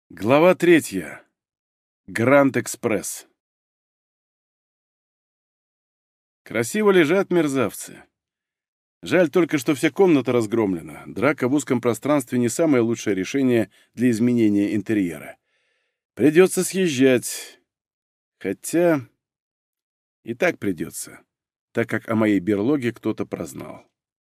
Глава 3. Гранд-экспресс. Красиво лежат мерзавцы. Жаль только, что вся комната разгромлена. Драка в узком пространстве не самое лучшее решение для изменения интерьера. Придется съезжать. Хотя и так придется, так как о моей берлоге кто-то прознал.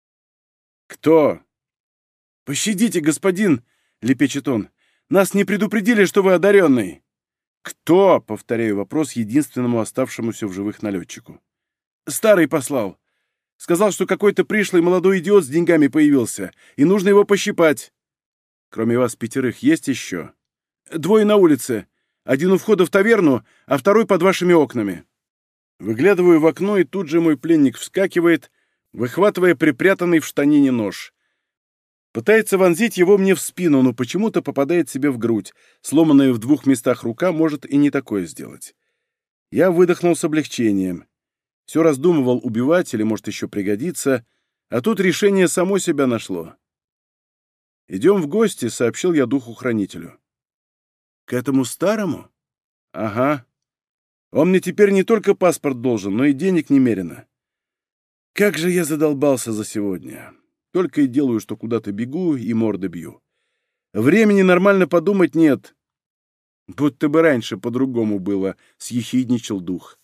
«Кто?» «Пощадите, господин!» — лепечет он. «Нас не предупредили, что вы одаренный!» «Кто?» — повторяю вопрос единственному оставшемуся в живых налетчику. «Старый послал. Сказал, что какой-то пришлый молодой идиот с деньгами появился, и нужно его пощипать. Кроме вас 5 есть еще?» «2 на улице. 1 у входа в таверну, а 2 под вашими окнами». Выглядываю в окно, и тут же мой пленник вскакивает, выхватывая припрятанный в штанине нож. Пытается вонзить его мне в спину, но почему-то попадает себе в грудь. Сломанная в 2 местах рука может и не такое сделать. Я выдохнул с облегчением. Все раздумывал, убивать или, может, еще пригодится, а тут решение само себя нашло. «Идем в гости», — сообщил я духу-хранителю. «К этому старому?» «Ага. Он мне теперь не только паспорт должен, но и денег немерено. Как же я задолбался за сегодня. Только и делаю, что куда-то бегу и морды бью. Времени нормально подумать нет. Будто бы раньше по-другому было», — съехидничал дух.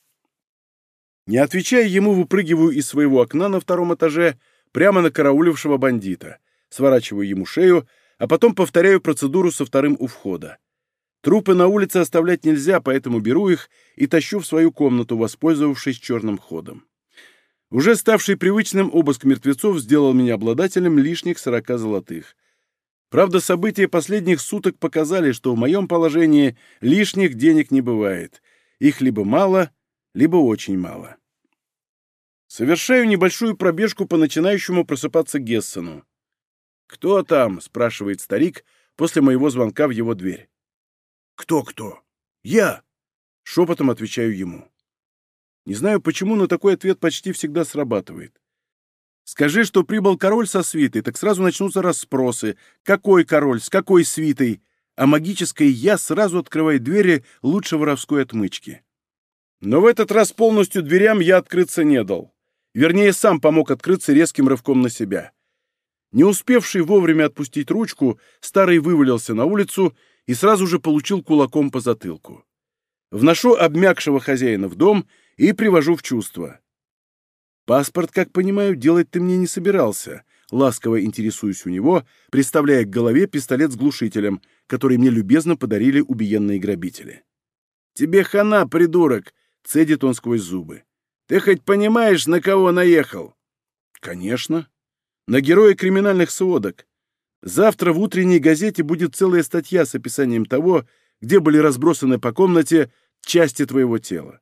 Не отвечая ему, выпрыгиваю из своего окна на 2-м этаже прямо на караулившего бандита, сворачиваю ему шею, а потом повторяю процедуру со 2-м у входа. Трупы на улице оставлять нельзя, поэтому беру их и тащу в свою комнату, воспользовавшись черным ходом. Уже ставший привычным обыск мертвецов сделал меня обладателем лишних 40 золотых. Правда, события последних суток показали, что в моем положении лишних денег не бывает. Их либо мало, либо очень мало. Совершаю небольшую пробежку по начинающему просыпаться Гессену. «Кто там?» — спрашивает старик после моего звонка в его дверь. «Кто-кто? Я!» — шепотом отвечаю ему. Не знаю почему, но такой ответ почти всегда срабатывает. Скажи, что прибыл король со свитой, так сразу начнутся расспросы. Какой король, с какой свитой? А магическое «я» сразу открывает двери лучше воровской отмычки. Но в этот раз полностью дверям я открыться не дал. Вернее, сам помог открыться резким рывком на себя. Не успевший вовремя отпустить ручку, старый вывалился на улицу и сразу же получил кулаком по затылку. Вношу обмякшего хозяина в дом и привожу в чувство. «Паспорт, как понимаю, делать ты мне не собирался», — ласково интересуюсь у него, приставляя к голове пистолет с глушителем, который мне любезно подарили убиенные грабители. «Тебе хана, придурок!» — цедит он сквозь зубы. «Ты хоть понимаешь, на кого наехал?» «Конечно. На героя криминальных сводок. Завтра в утренней газете будет целая статья с описанием того, где были разбросаны по комнате части твоего тела.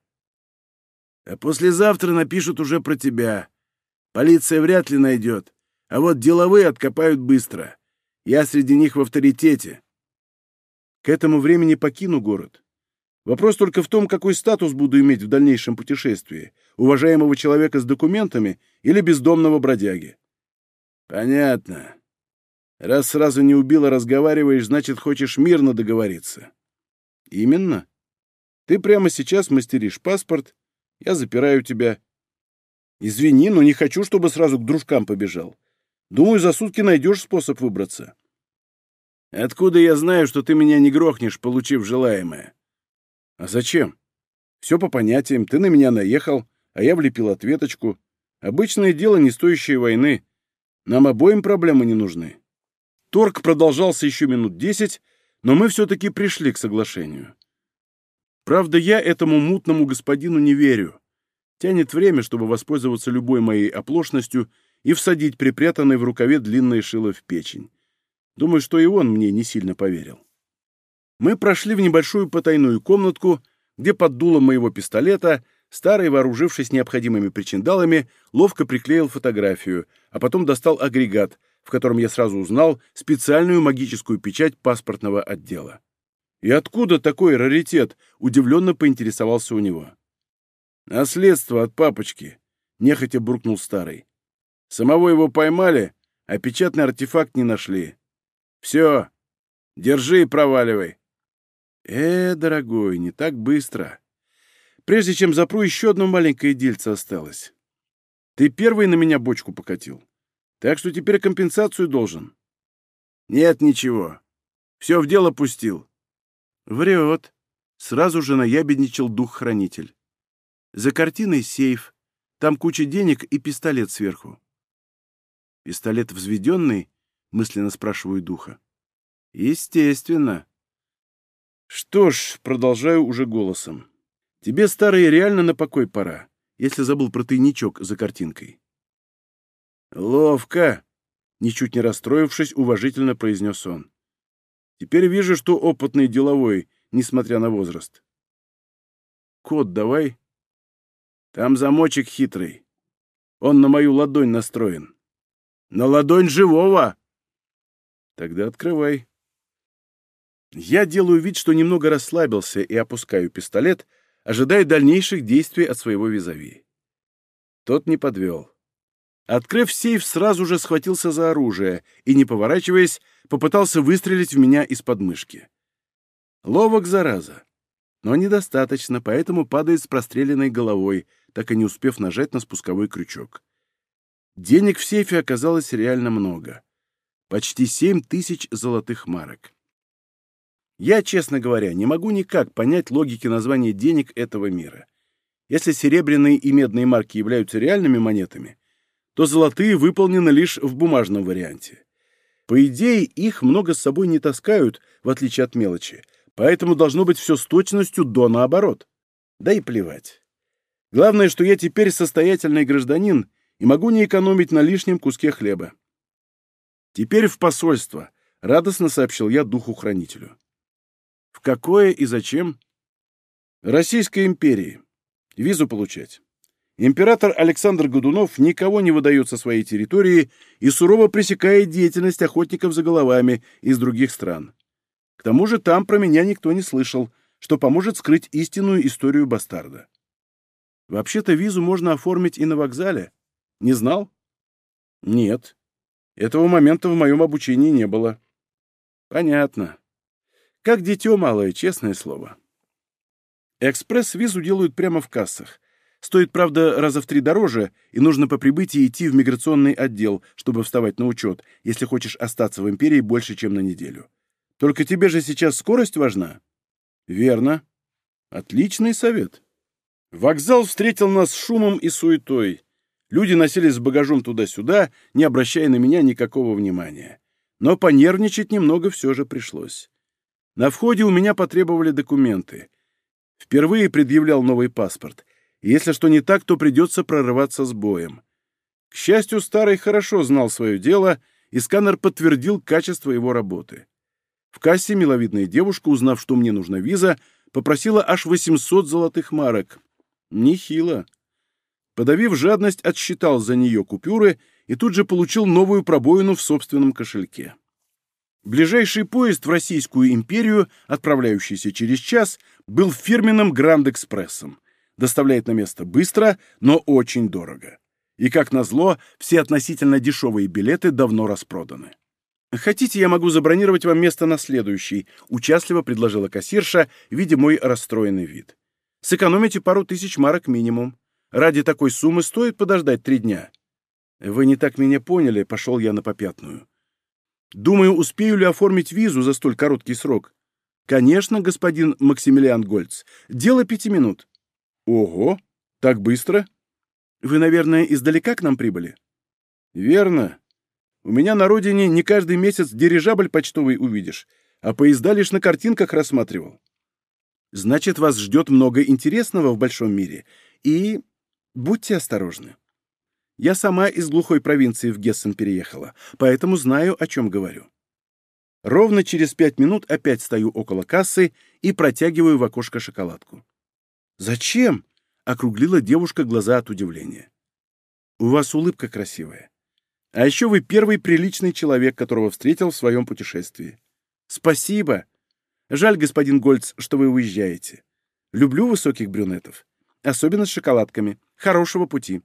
А послезавтра напишут уже про тебя. Полиция вряд ли найдет, а вот деловые откопают быстро. Я среди них в авторитете. К этому времени покину город. Вопрос только в том, какой статус буду иметь в дальнейшем путешествии. Уважаемого человека с документами или бездомного бродяги? Понятно. Раз сразу не убил, а разговариваешь, значит, хочешь мирно договориться. Именно. Ты прямо сейчас мастеришь паспорт, я запираю тебя. Извини, но не хочу, чтобы сразу к дружкам побежал. Думаю, за сутки найдешь способ выбраться. Откуда я знаю, что ты меня не грохнешь, получив желаемое? А зачем? Все по понятиям. Ты на меня наехал, а я влепил ответочку. Обычное дело, не стоящее войны. Нам обоим проблемы не нужны. Торг продолжался еще минут 10, но мы все-таки пришли к соглашению. Правда, я этому мутному господину не верю. Тянет время, чтобы воспользоваться любой моей оплошностью и всадить припрятанное в рукаве длинное шило в печень. Думаю, что и он мне не сильно поверил. Мы прошли в небольшую потайную комнатку, где под дулом моего пистолета старый, вооружившись необходимыми причиндалами, ловко приклеил фотографию, а потом достал агрегат, в котором я сразу узнал специальную магическую печать паспортного отдела. «И откуда такой раритет?» — удивленно поинтересовался у него. «Наследство от папочки», — нехотя буркнул старый. «Самого его поймали, а печатный артефакт не нашли. Все, держи и проваливай. Дорогой, не так быстро. Прежде чем запру, еще одно маленькое дельце осталось. Ты первый на меня бочку покатил, так что теперь компенсацию должен. Нет, ничего. Все в дело пустил. Врет. Сразу же наябедничал дух-хранитель. За картиной сейф. Там куча денег и пистолет сверху. Пистолет взведенный? Мысленно спрашиваю духа. Естественно. Что ж, продолжаю уже голосом. Тебе, старый, реально на покой пора, если забыл про тайничок за картинкой. Ловко, ничуть не расстроившись, уважительно произнес он. Теперь вижу, что опытный деловой, несмотря на возраст. Код давай. Там замочек хитрый. Он на мою ладонь настроен. На ладонь живого! Тогда открывай. Я делаю вид, что немного расслабился, и опускаю пистолет, ожидая дальнейших действий от своего визави. Тот не подвел. Открыв сейф, сразу же схватился за оружие и, не поворачиваясь, попытался выстрелить в меня из подмышки. Ловок, зараза. Но недостаточно, поэтому падает с простреленной головой, так и не успев нажать на спусковой крючок. Денег в сейфе оказалось реально много. Почти 7000 золотых марок. Я, честно говоря, не могу никак понять логики названия денег этого мира. Если серебряные и медные марки являются реальными монетами, то золотые выполнены лишь в бумажном варианте. По идее, их много с собой не таскают, в отличие от мелочи, поэтому должно быть все с точностью до наоборот. Да и плевать. Главное, что я теперь состоятельный гражданин и могу не экономить на лишнем куске хлеба. Теперь в посольство, радостно сообщил я духу-хранителю. В какое и зачем? Российской империи. Визу получать. Император Александр Годунов никого не выдает со своей территории и сурово пресекает деятельность охотников за головами из других стран. К тому же там про меня никто не слышал, что поможет скрыть истинную историю бастарда. Вообще-то визу можно оформить и на вокзале. Не знал? Нет. Этого момента в моем обучении не было. Понятно. Как дитё малое, честное слово. Экспресс-визу делают прямо в кассах. Стоит, правда, раза в 3 дороже, и нужно по прибытии идти в миграционный отдел, чтобы вставать на учет, если хочешь остаться в империи больше, чем на неделю. Только тебе же сейчас скорость важна? Верно. Отличный совет. Вокзал встретил нас шумом и суетой. Люди носились с багажом туда-сюда, не обращая на меня никакого внимания. Но понервничать немного все же пришлось. На входе у меня потребовали документы. Впервые предъявлял новый паспорт. И если что не так, то придется прорываться с боем. К счастью, старый хорошо знал свое дело, и сканер подтвердил качество его работы. В кассе миловидная девушка, узнав, что мне нужна виза, попросила аж 800 золотых марок. Нехило. Подавив жадность, отсчитал за нее купюры и тут же получил новую пробоину в собственном кошельке. Ближайший поезд в Российскую империю, отправляющийся через час, был фирменным Гранд-экспрессом. Доставляет на место быстро, но очень дорого. И, как назло, все относительно дешевые билеты давно распроданы. «Хотите, я могу забронировать вам место на следующий», — участливо предложила кассирша, видя мой расстроенный вид. «Сэкономите пару тысяч марок минимум. Ради такой суммы стоит подождать 3 дня». «Вы не так меня поняли», — пошел я на попятную. «Думаю, успею ли оформить визу за столь короткий срок?» «Конечно, господин Максимилиан Гольц. Дело 5 минут». «Ого! Так быстро?» «Вы, наверное, издалека к нам прибыли?» «Верно. У меня на родине не каждый месяц дирижабль почтовый увидишь, а поезда лишь на картинках рассматривал». «Значит, вас ждет много интересного в большом мире, и будьте осторожны. Я сама из глухой провинции в Гессен переехала, поэтому знаю, о чем говорю». Ровно через 5 минут опять стою около кассы и протягиваю в окошко шоколадку. «Зачем?» — округлила девушка глаза от удивления. «У вас улыбка красивая. А еще вы первый приличный человек, которого встретил в своем путешествии. Спасибо. Жаль, господин Гольц, что вы уезжаете. Люблю высоких брюнетов, особенно с шоколадками. Хорошего пути».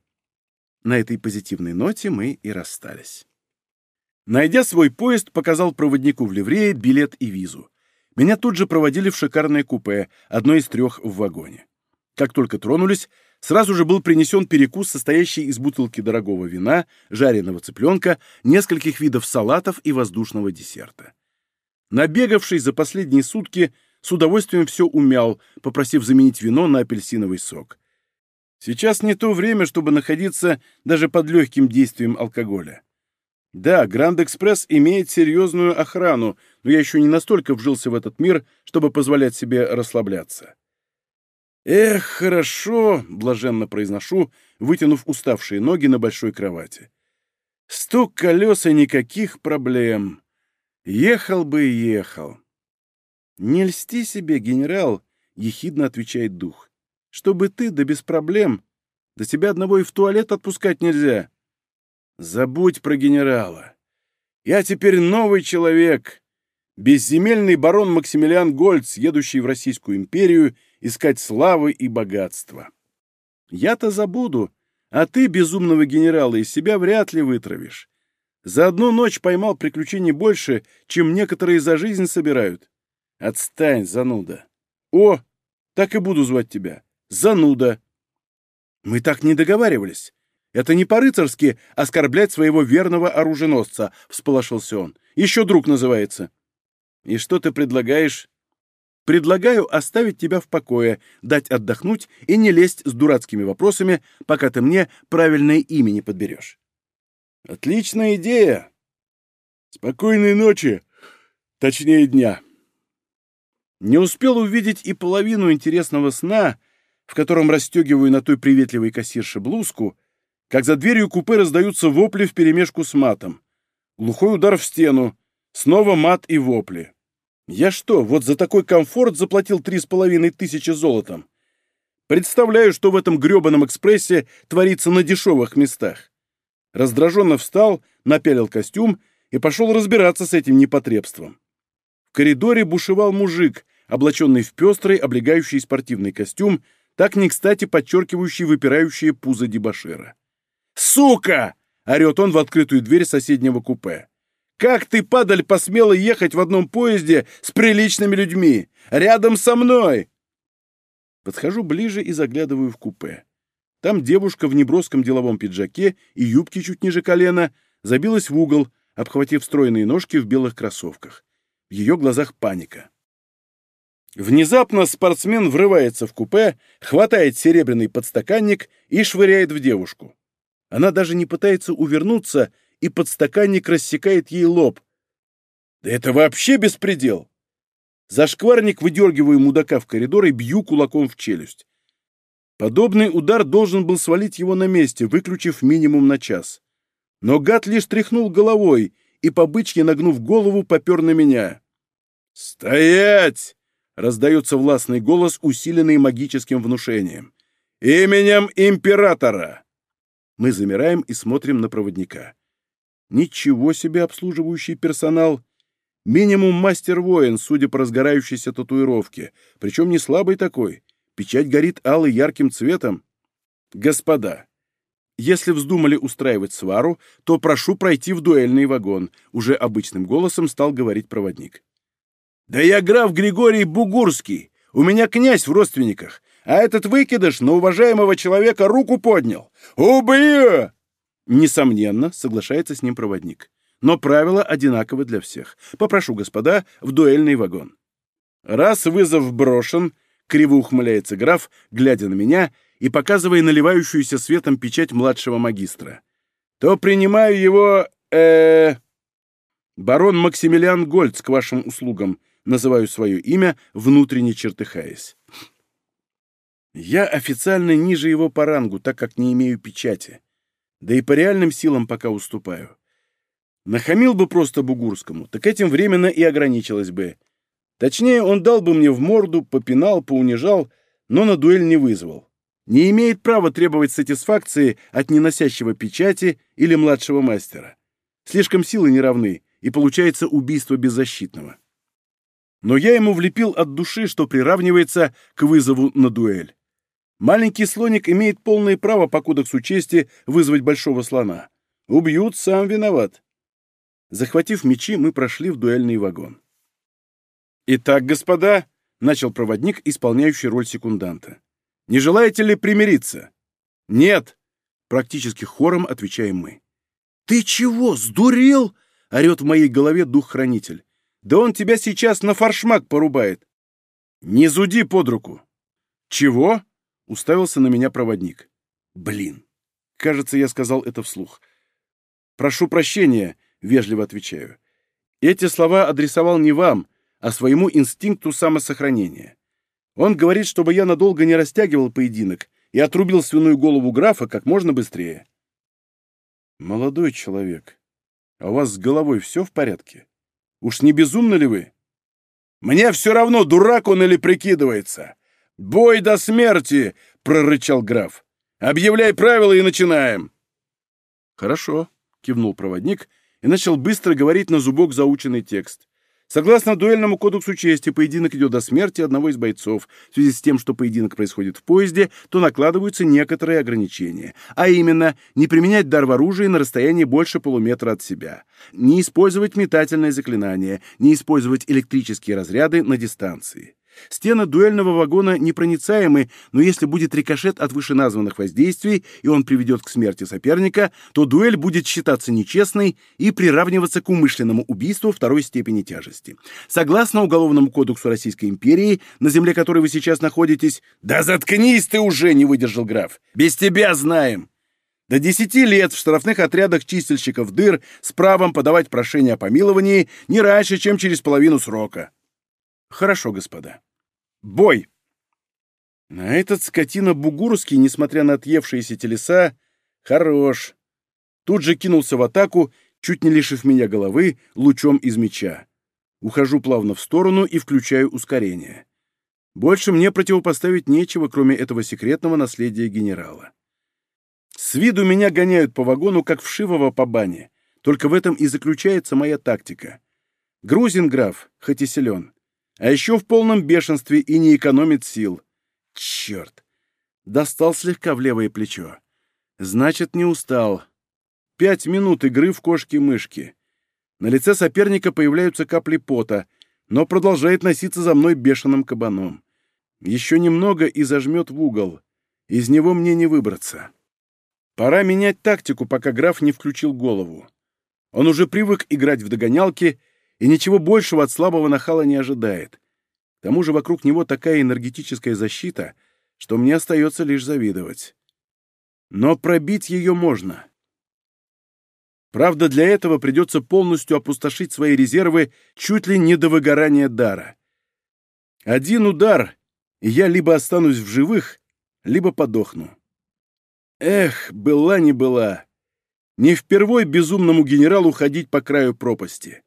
На этой позитивной ноте мы и расстались. Найдя свой поезд, показал проводнику в ливрее билет и визу. Меня тут же проводили в шикарное купе, одно из 3 в вагоне. Как только тронулись, сразу же был принесен перекус, состоящий из бутылки дорогого вина, жареного цыпленка, нескольких видов салатов и воздушного десерта. Набегавшись за последние сутки, с удовольствием все умял, попросив заменить вино на апельсиновый сок. Сейчас не то время, чтобы находиться даже под легким действием алкоголя. Да, Гранд-Экспресс имеет серьезную охрану, но я еще не настолько вжился в этот мир, чтобы позволять себе расслабляться. «Эх, хорошо!» — блаженно произношу, вытянув уставшие ноги на большой кровати. «Стук колес и никаких проблем. Ехал бы и ехал». «Не льсти себе, генерал!» — ехидно отвечает дух. «Чтобы ты, да без проблем. Да тебя одного и в туалет отпускать нельзя». «Забудь про генерала. Я теперь новый человек. Безземельный барон Максимилиан Гольц, едущий в Российскую империю искать славы и богатства. Я-то забуду, а ты, безумного генерала, из себя вряд ли вытравишь. За одну ночь поймал приключений больше, чем некоторые за жизнь собирают. Отстань, зануда. О, так и буду звать тебя. Зануда. Мы так не договаривались. Это не по-рыцарски оскорблять своего верного оруженосца, всполошился он. Еще друг называется. И что ты предлагаешь? Предлагаю оставить тебя в покое, дать отдохнуть и не лезть с дурацкими вопросами, пока ты мне правильное имя не подберешь. Отличная идея. Спокойной ночи, точнее дня. Не успел увидеть и половину интересного сна, в котором расстегиваю на той приветливой кассирше блузку, как за дверью купе раздаются вопли вперемешку с матом. Глухой удар в стену, снова мат и вопли. Я что, вот за такой комфорт заплатил 3500 золотом? Представляю, что в этом грёбаном экспрессе творится на дешевых местах. Раздраженно встал, напялил костюм и пошел разбираться с этим непотребством. В коридоре бушевал мужик, облаченный в пестрый, облегающий спортивный костюм, так не кстати подчеркивающий выпирающее пузо дебошира. «Сука!» — орет он в открытую дверь соседнего купе. «Как ты, падаль, посмела ехать в одном поезде с приличными людьми? Рядом со мной!» Подхожу ближе и заглядываю в купе. Там девушка в неброском деловом пиджаке и юбке чуть ниже колена забилась в угол, обхватив стройные ножки в белых кроссовках. В ее глазах паника. Внезапно спортсмен врывается в купе, хватает серебряный подстаканник и швыряет в девушку. Она даже не пытается увернуться, и подстаканник рассекает ей лоб. Да это вообще беспредел! Зашкварник выдергиваю мудака в коридор и бью кулаком в челюсть. Подобный удар должен был свалить его на месте, выключив минимум на час. Но гад лишь тряхнул головой и, по бычьи нагнув голову, попер на меня. «Стоять!» — раздается властный голос, усиленный магическим внушением. «Именем императора!» Мы замираем и смотрим на проводника. Ничего себе обслуживающий персонал. Минимум мастер-воин, судя по разгорающейся татуировке. Причем не слабый такой. Печать горит алый ярким цветом. Господа, если вздумали устраивать свару, то прошу пройти в дуэльный вагон. Уже обычным голосом стал говорить проводник. Да я граф Григорий Бугурский. У меня князь в родственниках. А этот выкидыш на уважаемого человека руку поднял. Убью! Несомненно, соглашается с ним проводник. Но правила одинаковы для всех. Попрошу, господа, в дуэльный вагон. Раз вызов брошен, криво ухмыляется граф, глядя на меня и показывая наливающуюся светом печать младшего магистра, то принимаю его... Барон Максимилиан Гольц к вашим услугам, называю свое имя, внутренне чертыхаясь. Я официально ниже его по рангу, так как не имею печати. Да и по реальным силам пока уступаю. Нахамил бы просто Бугурскому, так этим временно и ограничилось бы. Точнее, он дал бы мне в морду, попинал, поунижал, но на дуэль не вызвал. Не имеет права требовать сатисфакции от неносящего печати или младшего мастера. Слишком силы не равны, и получается убийство беззащитного. Но я ему влепил от души, что приравнивается к вызову на дуэль. Маленький слоник имеет полное право по кодексу чести вызвать большого слона. Убьют, сам виноват. Захватив мечи, мы прошли в дуэльный вагон. «Итак, господа», — начал проводник, исполняющий роль секунданта, — «не желаете ли примириться?» «Нет», — практически хором отвечаем мы. «Ты чего, сдурел?» — орет в моей голове дух-хранитель. «Да он тебя сейчас на форшмак порубает». «Не зуди под руку». «Чего?» — уставился на меня проводник. «Блин, кажется, я сказал это вслух». «Прошу прощения», — вежливо отвечаю. «Эти слова адресовал не вам, а своему инстинкту самосохранения. Он говорит, чтобы я надолго не растягивал поединок и отрубил свиную голову графа как можно быстрее». «Молодой человек, а у вас с головой все в порядке? Уж не безумны ли вы?» «Мне все равно, дурак он или прикидывается. Бой до смерти!» — прорычал граф. «Объявляй правила и начинаем!» «Хорошо», — кивнул проводник и начал быстро говорить на зубок заученный текст. Согласно дуэльному кодексу чести, поединок идет до смерти одного из бойцов. В связи с тем, что поединок происходит в поезде, то накладываются некоторые ограничения. А именно, не применять дар в оружии на расстоянии больше полуметра от себя, не использовать метательное заклинание, не использовать электрические разряды на дистанции. Стены дуэльного вагона непроницаемы, но если будет рикошет от вышеназванных воздействий, и он приведет к смерти соперника, то дуэль будет считаться нечестной и приравниваться к умышленному убийству второй степени тяжести. Согласно Уголовному кодексу Российской империи, на земле которой вы сейчас находитесь... «Да заткнись ты уже!» — не выдержал граф. «Без тебя знаем!» До 10 лет в штрафных отрядах чистильщиков дыр с правом подавать прошение о помиловании не раньше, чем через половину срока. Хорошо, господа. Бой! А этот скотина Бугурский, несмотря на отъевшиеся телеса, хорош. Тут же кинулся в атаку, чуть не лишив меня головы, лучом из меча. Ухожу плавно в сторону и включаю ускорение. Больше мне противопоставить нечего, кроме этого секретного наследия генерала. С виду меня гоняют по вагону, как вшивого по бане. Только в этом и заключается моя тактика. Грузин граф, хоть и силен, а еще в полном бешенстве и не экономит сил. Черт! Достал слегка в левое плечо. Значит, не устал. 5 минут игры в кошки-мышки. На лице соперника появляются капли пота, но продолжает носиться за мной бешеным кабаном. Еще немного и зажмет в угол. Из него мне не выбраться. Пора менять тактику, пока граф не включил голову. Он уже привык играть в догонялки и ничего большего от слабого нахала не ожидает. К тому же вокруг него такая энергетическая защита, что мне остается лишь завидовать. Но пробить ее можно. Правда, для этого придется полностью опустошить свои резервы чуть ли не до выгорания дара. Один удар, и я либо останусь в живых, либо подохну. Эх, была не была. Не впервой безумному генералу ходить по краю пропасти.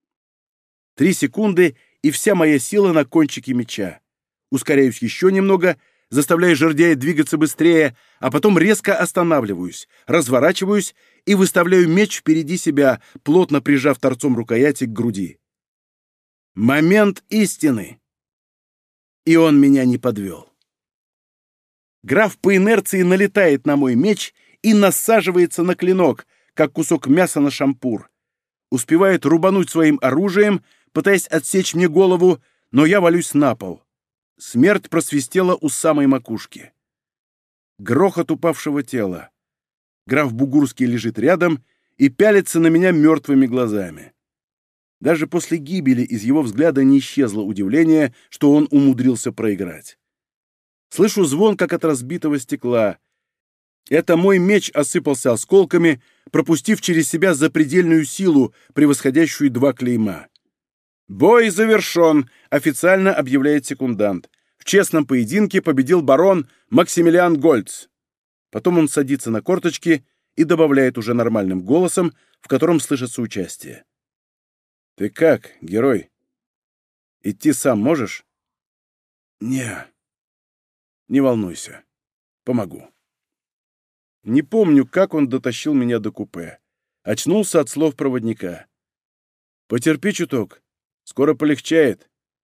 3 секунды, и вся моя сила на кончике меча. Ускоряюсь еще немного, заставляя жердяя двигаться быстрее, а потом резко останавливаюсь, разворачиваюсь и выставляю меч впереди себя, плотно прижав торцом рукояти к груди. Момент истины. И он меня не подвел. Граф по инерции налетает на мой меч и насаживается на клинок, как кусок мяса на шампур. Успевает рубануть своим оружием, пытаясь отсечь мне голову, но я валюсь на пол. Смерть просвистела у самой макушки. Грохот упавшего тела. Граф Бугурский лежит рядом и пялится на меня мертвыми глазами. Даже после гибели из его взгляда не исчезло удивление, что он умудрился проиграть. Слышу звон, как от разбитого стекла. Это мой меч осыпался осколками, пропустив через себя запредельную силу, превосходящую 2 клейма. «Бой завершен», — официально объявляет секундант. «В честном поединке победил барон Максимилиан Гольц». Потом он садится на корточки и добавляет уже нормальным голосом, в котором слышится участие. «Ты как, герой? Идти сам можешь?» «Не. Не волнуйся. Помогу». Не помню, как он дотащил меня до купе. Очнулся от слов проводника. «Потерпи чуток. Скоро полегчает.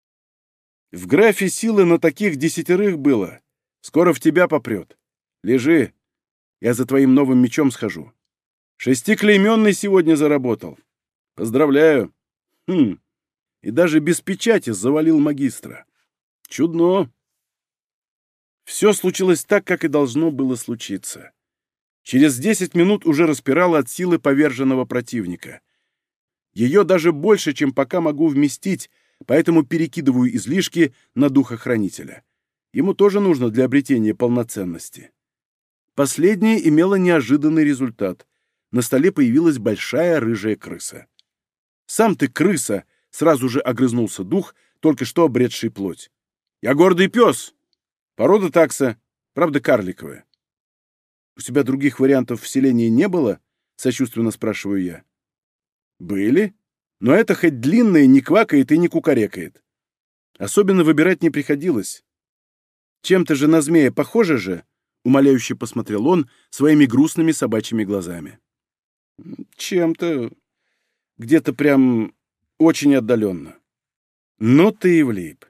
В графе силы на таких 10 было. Скоро в тебя попрет. Лежи. Я за твоим новым мечом схожу. 6-клейменный сегодня заработал. Поздравляю. и даже без печати завалил магистра. Чудно. Все случилось так, как и должно было случиться. Через 10 минут уже распирало от силы поверженного противника. Ее даже больше, чем пока могу вместить, поэтому перекидываю излишки на духохранителя. Ему тоже нужно для обретения полноценности. Последнее имело неожиданный результат. На столе появилась большая рыжая крыса. «Сам ты крыса!» — сразу же огрызнулся дух, только что обретший плоть. «Я гордый пес! Порода такса, правда карликовая». «У тебя других вариантов вселения не было?» — сочувственно спрашиваю я. «Были, но это хоть длинное не квакает и не кукарекает. Особенно выбирать не приходилось. Чем-то же на змея похоже же?» — умоляюще посмотрел он своими грустными собачьими глазами. «Чем-то. Где-то прям очень отдаленно». «Ну ты и влип.